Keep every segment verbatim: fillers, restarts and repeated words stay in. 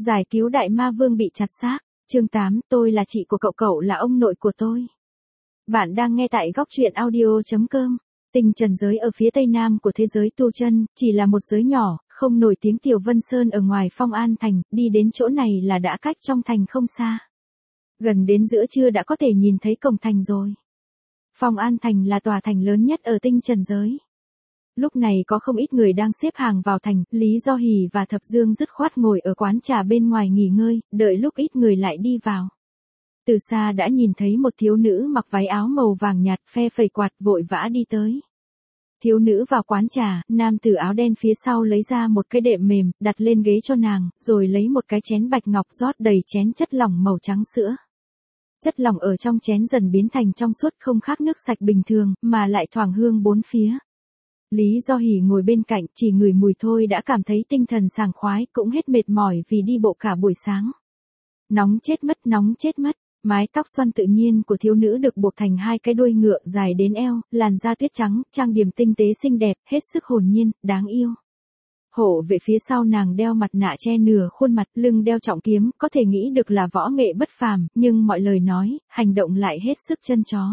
Giải cứu đại ma vương bị chặt xác. Chương tám, tôi là chị của cậu, cậu là ông nội của tôi. Bạn đang nghe tại góc truyện audio chấm com. Tình trần giới ở phía tây nam của thế giới tu chân, chỉ là một giới nhỏ, không nổi tiếng. Tiểu Vân Sơn ở ngoài Phong An Thành, đi đến chỗ này là đã cách trong thành không xa. Gần đến giữa trưa đã có thể nhìn thấy cổng thành rồi. Phong An Thành là tòa thành lớn nhất ở tinh trần giới. Lúc này có không ít người đang xếp hàng vào thành, Lý Do Hỉ và Thập Dương dứt khoát ngồi ở quán trà bên ngoài nghỉ ngơi, đợi lúc ít người lại đi vào. Từ xa đã nhìn thấy một thiếu nữ mặc váy áo màu vàng nhạt, phe phẩy quạt vội vã đi tới. Thiếu nữ vào quán trà, nam tử áo đen phía sau lấy ra một cái đệm mềm, đặt lên ghế cho nàng, rồi lấy một cái chén bạch ngọc rót đầy chén chất lỏng màu trắng sữa. Chất lỏng ở trong chén dần biến thành trong suốt, không khác nước sạch bình thường, mà lại thoảng hương bốn phía. Lý Do Hỉ ngồi bên cạnh, chỉ ngửi mùi thôi đã cảm thấy tinh thần sảng khoái, cũng hết mệt mỏi vì đi bộ cả buổi sáng. Nóng chết mất, nóng chết mất. Mái tóc xoăn tự nhiên của thiếu nữ được buộc thành hai cái đuôi ngựa dài đến eo, làn da tuyết trắng, trang điểm tinh tế xinh đẹp, hết sức hồn nhiên, đáng yêu. Hộ vệ phía sau nàng đeo mặt nạ che nửa khuôn mặt, lưng đeo trọng kiếm, có thể nghĩ được là võ nghệ bất phàm, nhưng mọi lời nói, hành động lại hết sức chân chó.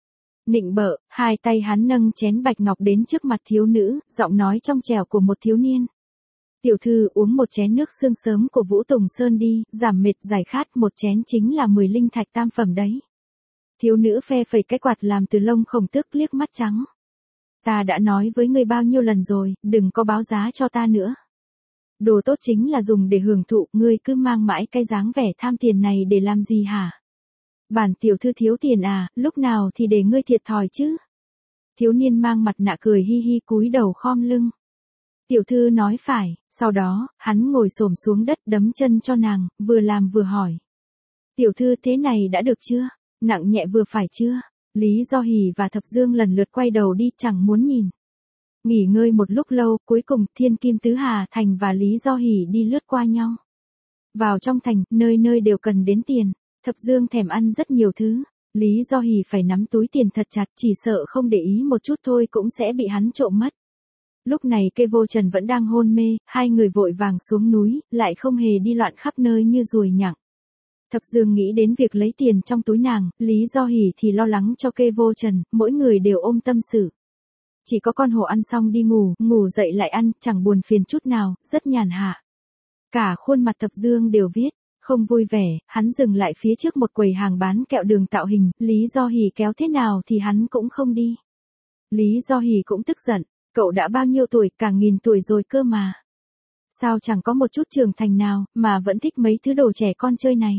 Nịnh bợ, hai tay hắn nâng chén bạch ngọc đến trước mặt thiếu nữ, giọng nói trong trẻo của một thiếu niên. Tiểu thư uống một chén nước sương sớm của Vũ Tùng Sơn đi, giảm mệt giải khát, một chén chính là mười linh thạch tam phẩm đấy. Thiếu nữ phe phẩy cái quạt làm từ lông khổng tước liếc mắt trắng. Ta đã nói với ngươi bao nhiêu lần rồi, đừng có báo giá cho ta nữa. Đồ tốt chính là dùng để hưởng thụ, ngươi cứ mang mãi cái dáng vẻ tham tiền này để làm gì hả? Bản tiểu thư thiếu tiền à, lúc nào thì để ngươi thiệt thòi chứ? Thiếu niên mang mặt nạ cười hi hi cúi đầu khom lưng. Tiểu thư nói phải, sau đó, hắn ngồi xổm xuống đất đấm chân cho nàng, vừa làm vừa hỏi. Tiểu thư thế này đã được chưa? Nặng nhẹ vừa phải chưa? Lý Do Hỉ và Thập Dương lần lượt quay đầu đi, chẳng muốn nhìn. Nghỉ ngơi một lúc lâu, cuối cùng Thiên Kim Tứ Hà Thành và Lý Do Hỉ đi lướt qua nhau. Vào trong thành, nơi nơi đều cần đến tiền. Thập Dương thèm ăn rất nhiều thứ. Lý Do Hỉ phải nắm túi tiền thật chặt, chỉ sợ không để ý một chút thôi cũng sẽ bị hắn trộm mất. Lúc này Kê Vô Trần vẫn đang hôn mê, hai người vội vàng xuống núi, lại không hề đi loạn khắp nơi như ruồi nhặng. Thập Dương nghĩ đến việc lấy tiền trong túi nàng, Lý Do Hỉ thì lo lắng cho Kê Vô Trần, mỗi người đều ôm tâm sự. Chỉ có con hổ ăn xong đi ngủ, ngủ dậy lại ăn, chẳng buồn phiền chút nào, rất nhàn hạ. Cả khuôn mặt Thập Dương đều viết, không vui vẻ, hắn dừng lại phía trước một quầy hàng bán kẹo đường tạo hình, Lý Do Hỉ kéo thế nào thì hắn cũng không đi. Lý Do Hỉ cũng tức giận. Cậu đã bao nhiêu tuổi, cả nghìn tuổi rồi cơ mà. Sao chẳng có một chút trưởng thành nào, mà vẫn thích mấy thứ đồ trẻ con chơi này.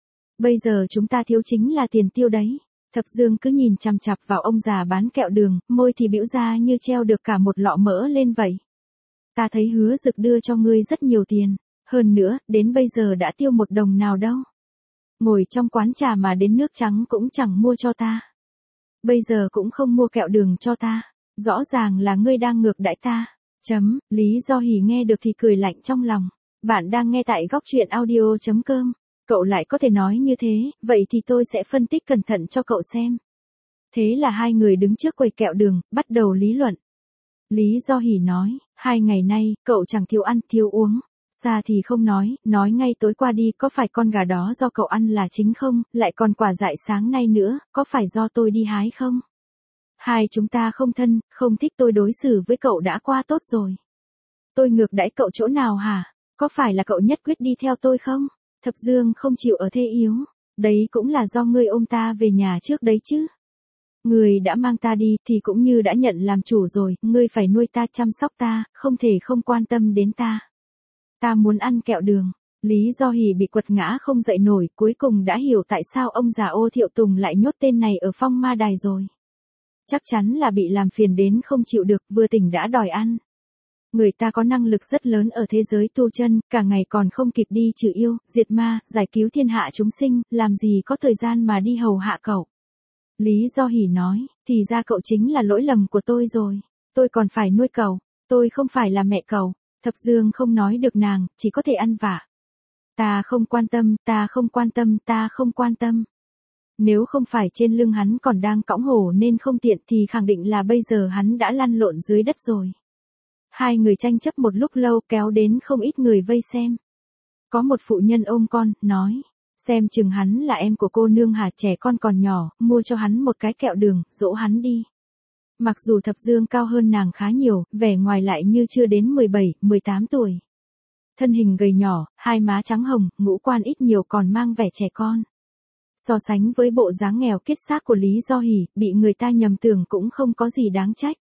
Bây giờ chúng ta thiếu chính là tiền tiêu đấy. Thập Dương cứ nhìn chằm chằm vào ông già bán kẹo đường, môi thì bĩu ra như treo được cả một lọ mỡ lên vậy. Ta thấy Hứa Dực đưa cho ngươi rất nhiều tiền. Hơn nữa, đến bây giờ đã tiêu một đồng nào đâu. Ngồi trong quán trà mà đến nước trắng cũng chẳng mua cho ta. Bây giờ cũng không mua kẹo đường cho ta. Rõ ràng là ngươi đang ngược đãi ta. Chấm, Lý Do Hỉ nghe được thì cười lạnh trong lòng. Bạn đang nghe tại góc truyện audio chấm com. Cậu lại có thể nói như thế, vậy thì tôi sẽ phân tích cẩn thận cho cậu xem. Thế là hai người đứng trước quầy kẹo đường, bắt đầu lý luận. Lý Do Hỉ nói, hai ngày nay, cậu chẳng thiếu ăn, thiếu uống. Xa thì không nói, nói ngay tối qua đi, có phải con gà đó do cậu ăn là chính không, lại còn quả dại sáng nay nữa, có phải do tôi đi hái không? Hai chúng ta không thân, không thích, tôi đối xử với cậu đã qua tốt rồi. Tôi ngược đãi cậu chỗ nào hả? Có phải là cậu nhất quyết đi theo tôi không? Thập Dương không chịu ở thế yếu. Đấy cũng là do ngươi ôm ta về nhà trước đấy chứ. Ngươi đã mang ta đi thì cũng như đã nhận làm chủ rồi, ngươi phải nuôi ta, chăm sóc ta, không thể không quan tâm đến ta. Ta muốn ăn kẹo đường. Lý Do Hỉ bị quật ngã không dậy nổi, cuối cùng đã hiểu tại sao ông già Ô Thiệu Tùng lại nhốt tên này ở Phong Ma Đài rồi. Chắc chắn là bị làm phiền đến không chịu được, vừa tỉnh đã đòi ăn. Người ta có năng lực rất lớn ở thế giới tu chân, cả ngày còn không kịp đi trừ yêu, diệt ma, giải cứu thiên hạ chúng sinh, làm gì có thời gian mà đi hầu hạ cậu. Lý Do Hỉ nói, thì ra cậu chính là lỗi lầm của tôi rồi. Tôi còn phải nuôi cậu, tôi không phải là mẹ cậu. Thập Dương không nói được nàng, chỉ có thể ăn vạ. Ta không quan tâm, ta không quan tâm, ta không quan tâm. Nếu không phải trên lưng hắn còn đang cõng hổ nên không tiện thì khẳng định là bây giờ hắn đã lăn lộn dưới đất rồi. Hai người tranh chấp một lúc lâu kéo đến không ít người vây xem. Có một phụ nhân ôm con, nói, xem chừng hắn là em của cô nương hả, trẻ con còn nhỏ, mua cho hắn một cái kẹo đường, dỗ hắn đi. Mặc dù Thập Dương cao hơn nàng khá nhiều, vẻ ngoài lại như chưa đến mười bảy, mười tám tuổi. Thân hình gầy nhỏ, hai má trắng hồng, ngũ quan ít nhiều còn mang vẻ trẻ con. So sánh với bộ dáng nghèo kiết xác của Lý Do Hỷ, bị người ta nhầm tưởng cũng không có gì đáng trách.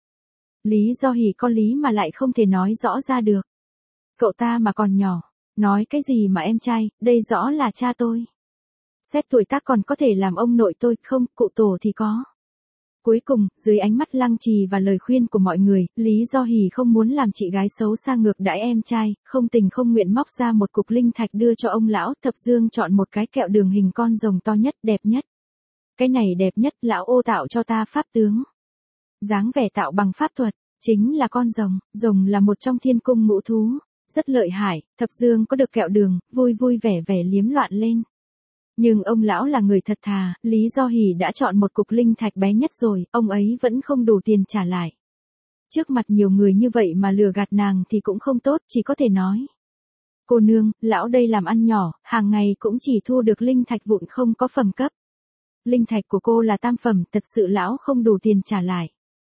Lý Do Hỷ có lý mà lại không thể nói rõ ra được. Cậu ta mà còn nhỏ, nói cái gì mà em trai, đây rõ là cha tôi. Xét tuổi tác còn có thể làm ông nội tôi, không, cụ tổ thì có. Cuối cùng, dưới ánh mắt lăng trì và lời khuyên của mọi người, Lý Do Hỷ không muốn làm chị gái xấu xa ngược đãi em trai, không tình không nguyện móc ra một cục linh thạch đưa cho ông lão. Thập Dương chọn một cái kẹo đường hình con rồng to nhất, đẹp nhất. Cái này đẹp nhất, lão ô tạo cho ta pháp tướng. Dáng vẻ tạo bằng pháp thuật, chính là con rồng. Rồng là một trong thiên cung ngũ thú, rất lợi hại. Thập Dương có được kẹo đường, vui vui vẻ vẻ liếm loạn lên. Nhưng ông lão là người thật thà, Lý Do Hỷ đã chọn một cục linh thạch bé nhất rồi, ông ấy vẫn không đủ tiền trả lại. Trước mặt nhiều người như vậy mà lừa gạt nàng thì cũng không tốt, chỉ có thể nói. Cô nương, lão đây làm ăn nhỏ, hàng ngày cũng chỉ thu được linh thạch vụn không có phẩm cấp. Linh thạch của cô là tam phẩm, thật sự lão không đủ tiền trả lại.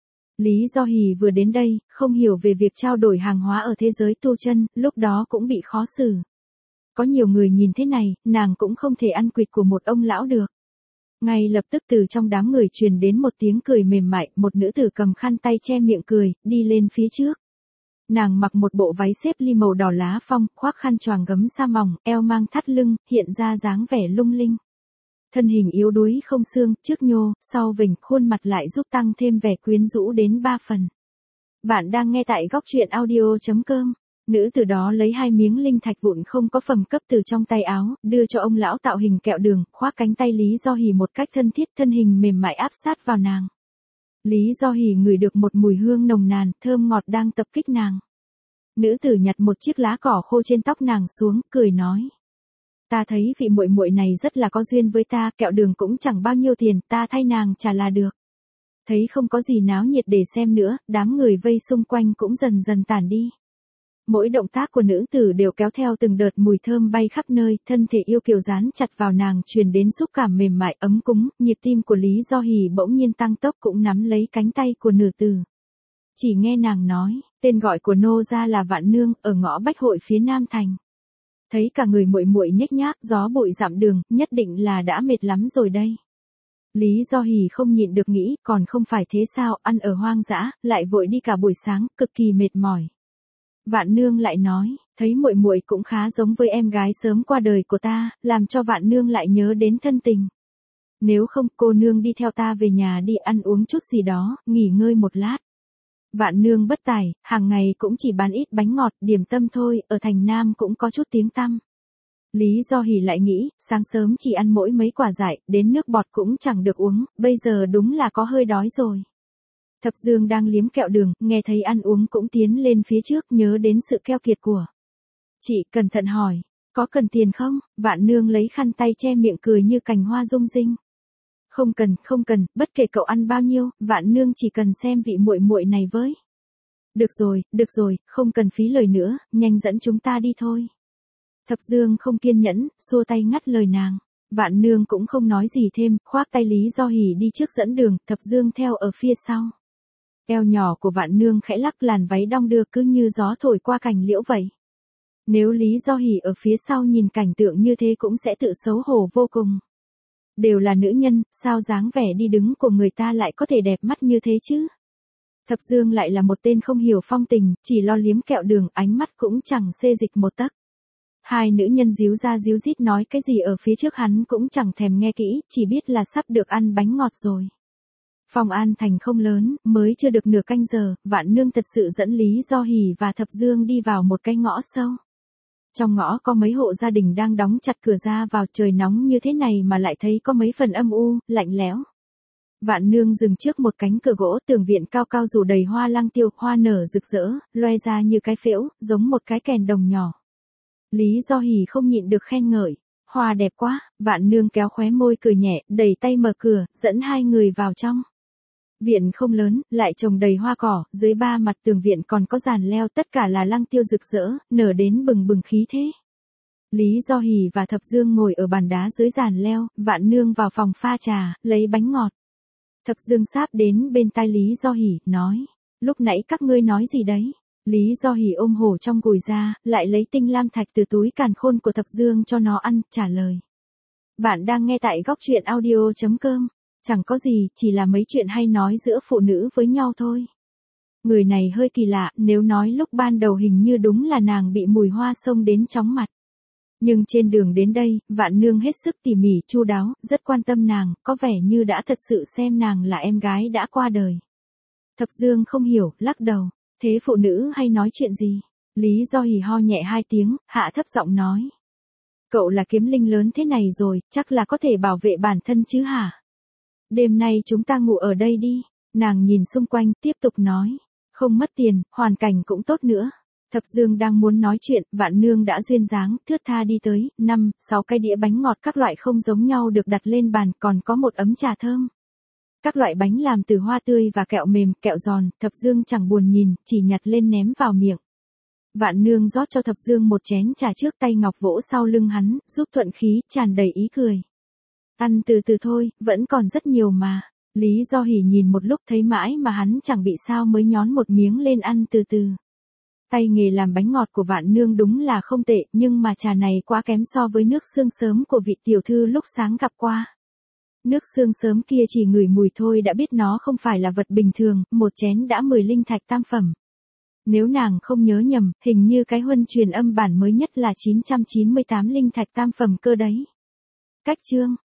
Lý Do Hỷ vừa đến đây, không hiểu về việc trao đổi hàng hóa ở thế giới tu chân, lúc đó cũng bị khó xử. Có nhiều người nhìn thế này, nàng cũng không thể ăn quỵt của một ông lão được. Ngay lập tức từ trong đám người truyền đến một tiếng cười mềm mại, một nữ tử cầm khăn tay che miệng cười, đi lên phía trước. Nàng mặc một bộ váy xếp ly màu đỏ lá phong, khoác khăn choàng gấm sa mỏng, eo mang thắt lưng, hiện ra dáng vẻ lung linh. Thân hình yếu đuối không xương, trước nhô, sau vểnh, khuôn mặt lại giúp tăng thêm vẻ quyến rũ đến ba phần. Bạn đang nghe tại góc truyện audio chấm com. Nữ từ đó lấy hai miếng linh thạch vụn không có phẩm cấp từ trong tay áo, đưa cho ông lão tạo hình kẹo đường, khoác cánh tay Lý Do Hỷ một cách thân thiết, thân hình mềm mại áp sát vào nàng. Lý Do Hỷ ngửi được một mùi hương nồng nàn, thơm ngọt đang tập kích nàng. Nữ tử nhặt một chiếc lá cỏ khô trên tóc nàng xuống, cười nói. Ta thấy vị muội muội này rất là có duyên với ta, kẹo đường cũng chẳng bao nhiêu tiền, ta thay nàng trả là được. Thấy không có gì náo nhiệt để xem nữa, đám người vây xung quanh cũng dần dần tản đi. Mỗi động tác của nữ tử đều kéo theo từng đợt mùi thơm bay khắp nơi, thân thể yêu kiều dán chặt vào nàng truyền đến xúc cảm mềm mại ấm cúng, nhịp tim của Lý Do Hỷ bỗng nhiên tăng tốc cũng nắm lấy cánh tay của nữ tử. Chỉ nghe nàng nói, tên gọi của nô gia là Vạn Nương, ở ngõ Bách Hội phía Nam Thành. Thấy cả người muội muội nhếch nhác, gió bụi dặm đường, nhất định là đã mệt lắm rồi đây. Lý Do Hỷ không nhịn được nghĩ, còn không phải thế sao, ăn ở hoang dã, lại vội đi cả buổi sáng, cực kỳ mệt mỏi. Vạn Nương lại nói, thấy muội muội cũng khá giống với em gái sớm qua đời của ta, làm cho Vạn Nương lại nhớ đến thân tình. Nếu không, cô nương đi theo ta về nhà đi ăn uống chút gì đó, nghỉ ngơi một lát. Vạn Nương bất tài, hàng ngày cũng chỉ bán ít bánh ngọt, điểm tâm thôi, ở thành Nam cũng có chút tiếng tăm. Lý Do Hỷ lại nghĩ, sáng sớm chỉ ăn mỗi mấy quả dại, đến nước bọt cũng chẳng được uống, bây giờ đúng là có hơi đói rồi. Thập Dương đang liếm kẹo đường, nghe thấy ăn uống cũng tiến lên phía trước, nhớ đến sự keo kiệt của chị, cẩn thận hỏi, có cần tiền không? Vạn Nương lấy khăn tay che miệng cười như cành hoa rung rinh. Không cần, không cần, bất kể cậu ăn bao nhiêu, Vạn Nương chỉ cần xem vị muội muội này với. Được rồi, được rồi, không cần phí lời nữa, nhanh dẫn chúng ta đi thôi. Thập Dương không kiên nhẫn, xua tay ngắt lời nàng. Vạn Nương cũng không nói gì thêm, khoác tay Lý Do Hỷ đi trước dẫn đường, Thập Dương theo ở phía sau. Eo nhỏ của Vạn Nương khẽ lắc, làn váy đong đưa cứ như gió thổi qua cành liễu vậy. Nếu Lý Do Hỷ ở phía sau nhìn cảnh tượng như thế cũng sẽ tự xấu hổ vô cùng. Đều là nữ nhân, sao dáng vẻ đi đứng của người ta lại có thể đẹp mắt như thế chứ? Thập Dương lại là một tên không hiểu phong tình, chỉ lo liếm kẹo đường, ánh mắt cũng chẳng xê dịch một tấc. Hai nữ nhân díu ra díu dít nói cái gì ở phía trước hắn cũng chẳng thèm nghe kỹ, chỉ biết là sắp được ăn bánh ngọt rồi. Phong An Thành không lớn, mới chưa được nửa canh giờ, Vạn Nương thật sự dẫn Lý Do Hỷ và Thập Dương đi vào một cái ngõ sâu. Trong ngõ có mấy hộ gia đình đang đóng chặt cửa ra vào, trời nóng như thế này mà lại thấy có mấy phần âm u, lạnh lẽo. Vạn Nương dừng trước một cánh cửa gỗ, tường viện cao cao rủ đầy hoa lăng tiêu, hoa nở rực rỡ, loe ra như cái phễu, giống một cái kèn đồng nhỏ. Lý Do Hỷ không nhịn được khen ngợi, hoa đẹp quá. Vạn Nương kéo khóe môi cười nhẹ, đẩy tay mở cửa, dẫn hai người vào trong. Viện không lớn, lại trồng đầy hoa cỏ, dưới ba mặt tường viện còn có giàn leo, tất cả là lăng tiêu rực rỡ, nở đến bừng bừng khí thế. Lý Do Hỷ và Thập Dương ngồi ở bàn đá dưới giàn leo, Vạn Nương vào phòng pha trà, lấy bánh ngọt. Thập Dương sáp đến bên tai Lý Do Hỷ, nói, lúc nãy các ngươi nói gì đấy? Lý Do Hỷ ôm hổ trong gùi ra, lại lấy tinh lam thạch từ túi càn khôn của Thập Dương cho nó ăn, trả lời. Bạn đang nghe tại góc truyện audio.com. Chẳng có gì, chỉ là mấy chuyện hay nói giữa phụ nữ với nhau thôi. Người này hơi kỳ lạ, nếu nói lúc ban đầu hình như đúng là nàng bị mùi hoa xông đến chóng mặt. Nhưng trên đường đến đây, Vạn Nương hết sức tỉ mỉ chu đáo, rất quan tâm nàng, có vẻ như đã thật sự xem nàng là em gái đã qua đời. Thập Dương không hiểu, lắc đầu, thế phụ nữ hay nói chuyện gì? Lý Do Hỷ ho nhẹ hai tiếng, hạ thấp giọng nói. Cậu là kiếm linh lớn thế này rồi, chắc là có thể bảo vệ bản thân chứ hả? Đêm nay chúng ta ngủ ở đây đi. Nàng nhìn xung quanh, tiếp tục nói. Không mất tiền, hoàn cảnh cũng tốt nữa. Thập Dương đang muốn nói chuyện, Vạn Nương đã duyên dáng, thướt tha đi tới, năm, sáu cái đĩa bánh ngọt các loại không giống nhau được đặt lên bàn, còn có một ấm trà thơm. Các loại bánh làm từ hoa tươi và kẹo mềm, kẹo giòn, Thập Dương chẳng buồn nhìn, chỉ nhặt lên ném vào miệng. Vạn Nương rót cho Thập Dương một chén trà trước, tay ngọc vỗ sau lưng hắn, giúp thuận khí, tràn đầy ý cười. Ăn từ từ thôi, vẫn còn rất nhiều mà. Lý Do Hỷ nhìn một lúc thấy mãi mà hắn chẳng bị sao mới nhón một miếng lên ăn từ từ. Tay nghề làm bánh ngọt của Vạn Nương đúng là không tệ, nhưng mà trà này quá kém so với nước xương sớm của vị tiểu thư lúc sáng gặp qua. Nước xương sớm kia chỉ ngửi mùi thôi đã biết nó không phải là vật bình thường, một chén đã mười linh thạch tam phẩm. Nếu nàng không nhớ nhầm, hình như cái huân truyền âm bản mới nhất là chín trăm chín mươi tám linh thạch tam phẩm cơ đấy. Cách chương